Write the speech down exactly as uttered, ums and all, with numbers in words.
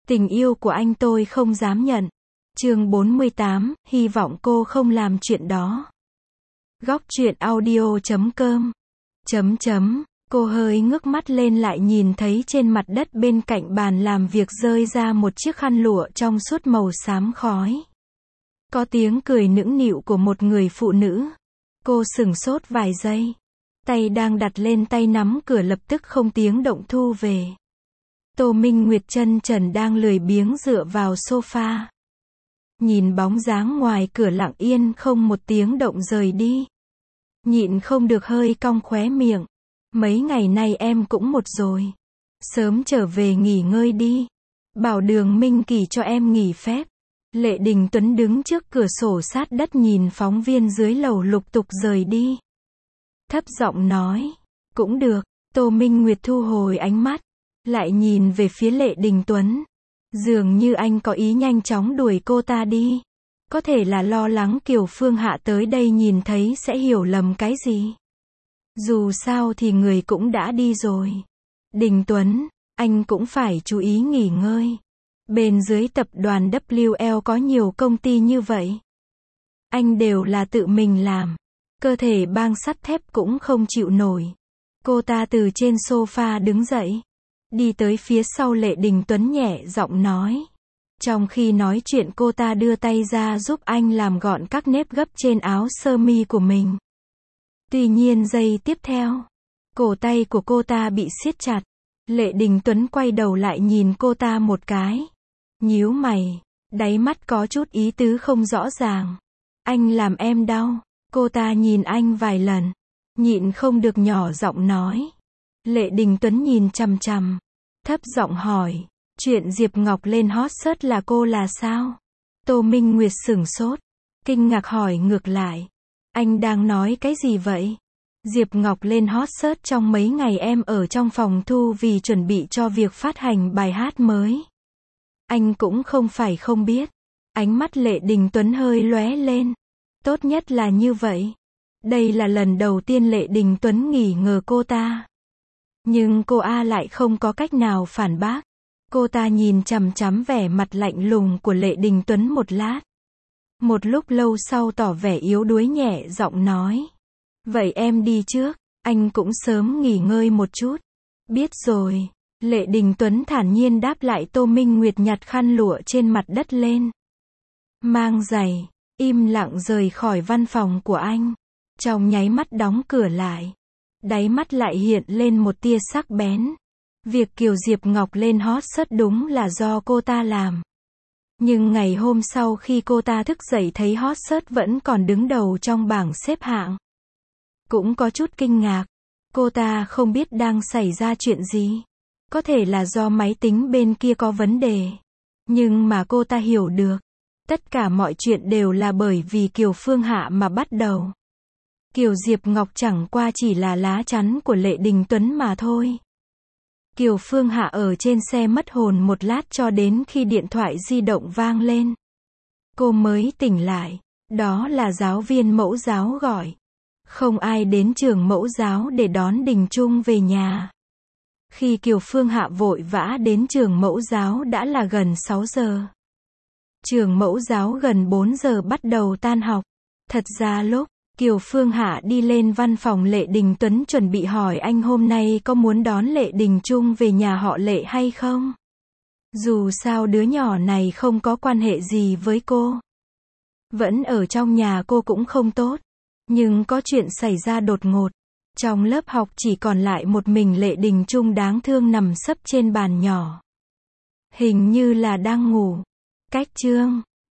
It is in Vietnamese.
Tình yêu của anh tôi không dám nhận. Chương bốn mươi tám, hy vọng cô không làm chuyện đó. Góc truyện audio chấm com. Chấm chấm, cô hơi ngước mắt lên lại nhìn thấy trên mặt đất bên cạnh bàn làm việc rơi ra một chiếc khăn lụa trong suốt màu xám khói. Có tiếng cười nũng nịu của một người phụ nữ. Cô sửng sốt vài giây. Tay đang đặt lên tay nắm cửa lập tức không tiếng động thu về. Tô Minh Nguyệt chân trần đang lười biếng dựa vào sofa. Nhìn bóng dáng ngoài cửa lặng yên không một tiếng động rời đi. Nhịn không được hơi cong khóe miệng. Mấy ngày nay em cũng một rồi. Sớm trở về nghỉ ngơi đi. Bảo Đường Minh Kỳ cho em nghỉ phép. Lệ Đình Tuấn đứng trước cửa sổ sát đất nhìn phóng viên dưới lầu lục tục rời đi. Thấp giọng nói. Cũng được. Tô Minh Nguyệt thu hồi ánh mắt. Lại nhìn về phía Lệ Đình Tuấn. Dường như anh có ý nhanh chóng đuổi cô ta đi. Có thể là lo lắng Kiều Phương Hạ tới đây nhìn thấy sẽ hiểu lầm cái gì. Dù sao thì người cũng đã đi rồi. Đình Tuấn, anh cũng phải chú ý nghỉ ngơi. Bên dưới tập đoàn W L có nhiều công ty như vậy. Anh đều là tự mình làm. Cơ thể bang sắt thép cũng không chịu nổi. Cô ta từ trên sofa đứng dậy. Đi tới phía sau Lệ Đình Tuấn nhẹ giọng nói. Trong khi nói chuyện cô ta đưa tay ra giúp anh làm gọn các nếp gấp trên áo sơ mi của mình. Tuy nhiên giây tiếp theo, cổ tay của cô ta bị siết chặt. Lệ Đình Tuấn quay đầu lại nhìn cô ta một cái. Nhíu mày, đáy mắt có chút ý tứ không rõ ràng. Anh làm em đau. Cô ta nhìn anh vài lần. Nhịn không được nhỏ giọng nói. Lệ Đình Tuấn nhìn chằm chằm. Thấp giọng hỏi. Chuyện Diệp Ngọc lên hot search là cô là sao? Tô Minh Nguyệt sửng sốt. Kinh ngạc hỏi ngược lại. Anh đang nói cái gì vậy? Diệp Ngọc lên hot search trong mấy ngày em ở trong phòng thu vì chuẩn bị cho việc phát hành bài hát mới. Anh cũng không phải không biết. Ánh mắt Lệ Đình Tuấn hơi lóe lên. Tốt nhất là như vậy. Đây là lần đầu tiên Lệ Đình Tuấn nghi ngờ cô ta. Nhưng cô A lại không có cách nào phản bác. Cô ta nhìn chằm chằm vẻ mặt lạnh lùng của Lệ Đình Tuấn một lát. Một lúc lâu sau tỏ vẻ yếu đuối nhẹ giọng nói. Vậy em đi trước, anh cũng sớm nghỉ ngơi một chút. Biết rồi. Lệ Đình Tuấn thản nhiên đáp lại. Tô Minh Nguyệt nhặt khăn lụa trên mặt đất lên. Mang giày, im lặng rời khỏi văn phòng của anh. Trong nháy mắt đóng cửa lại. Đáy mắt lại hiện lên một tia sắc bén. Việc Kiều Diệp Ngọc lên hot search đúng là do cô ta làm. Nhưng ngày hôm sau khi cô ta thức dậy thấy hot search vẫn còn đứng đầu trong bảng xếp hạng. Cũng có chút kinh ngạc. Cô ta không biết đang xảy ra chuyện gì. Có thể là do máy tính bên kia có vấn đề. Nhưng mà cô ta hiểu được. Tất cả mọi chuyện đều là bởi vì Kiều Phương Hạ mà bắt đầu. Kiều Diệp Ngọc chẳng qua chỉ là lá chắn của Lệ Đình Tuấn mà thôi. Kiều Phương Hạ ở trên xe mất hồn một lát cho đến khi điện thoại di động vang lên. Cô mới tỉnh lại. Đó là giáo viên mẫu giáo gọi. Không ai đến trường mẫu giáo để đón Đình Trung về nhà. Khi Kiều Phương Hạ vội vã đến trường mẫu giáo đã là gần sáu giờ. Trường mẫu giáo gần bốn giờ bắt đầu tan học. Thật ra lúc Kiều Phương Hạ đi lên văn phòng Lệ Đình Tuấn chuẩn bị hỏi anh hôm nay có muốn đón Lệ Đình Trung về nhà họ Lệ hay không. Dù sao đứa nhỏ này không có quan hệ gì với cô. Vẫn ở trong nhà cô cũng không tốt. Nhưng có chuyện xảy ra đột ngột. Trong lớp học chỉ còn lại một mình Lệ Đình Trung đáng thương nằm sấp trên bàn nhỏ. Hình như là đang ngủ. Cách chương